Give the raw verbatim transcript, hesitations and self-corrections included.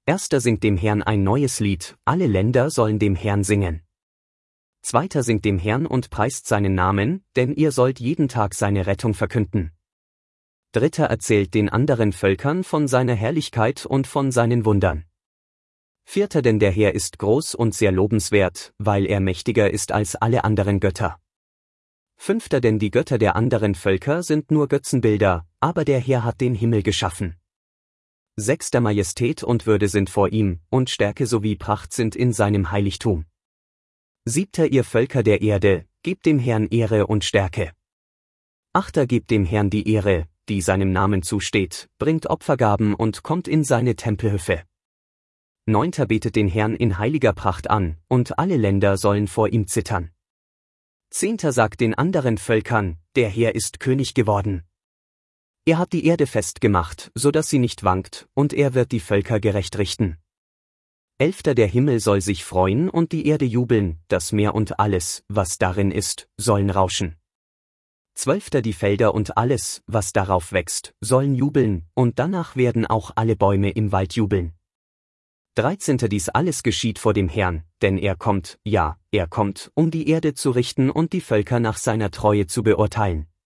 Erster singt dem Herrn ein neues Lied, alle Länder sollen dem Herrn singen. Zweiter singt dem Herrn und preist seinen Namen, denn ihr sollt jeden Tag seine Rettung verkünden. Dritter erzählt den anderen Völkern von seiner Herrlichkeit und von seinen Wundern. Vierter, denn der Herr ist groß und sehr lobenswert, weil er mächtiger ist als alle anderen Götter. Fünfter, denn die Götter der anderen Völker sind nur Götzenbilder, aber der Herr hat den Himmel geschaffen. Sechster, Majestät und Würde sind vor ihm, und Stärke sowie Pracht sind in seinem Heiligtum. Siebter, ihr Völker der Erde, gebt dem Herrn Ehre und Stärke. Achter, gebt dem Herrn die Ehre, die seinem Namen zusteht, bringt Opfergaben und kommt in seine Tempelhöfe. Neunter, betet den Herrn in heiliger Pracht an, und alle Länder sollen vor ihm zittern. Zehnter, sagt den anderen Völkern, der Herr ist König geworden. Er hat die Erde festgemacht, so dass sie nicht wankt, und er wird die Völker gerecht richten. Elfter, der Himmel soll sich freuen und die Erde jubeln, das Meer und alles, was darin ist, sollen rauschen. Zwölfter, die Felder und alles, was darauf wächst, sollen jubeln, und danach werden auch alle Bäume im Wald jubeln. Dreizehnter, dies alles geschieht vor dem Herrn, denn er kommt, ja, er kommt, um die Erde zu richten und die Völker nach seiner Treue zu beurteilen.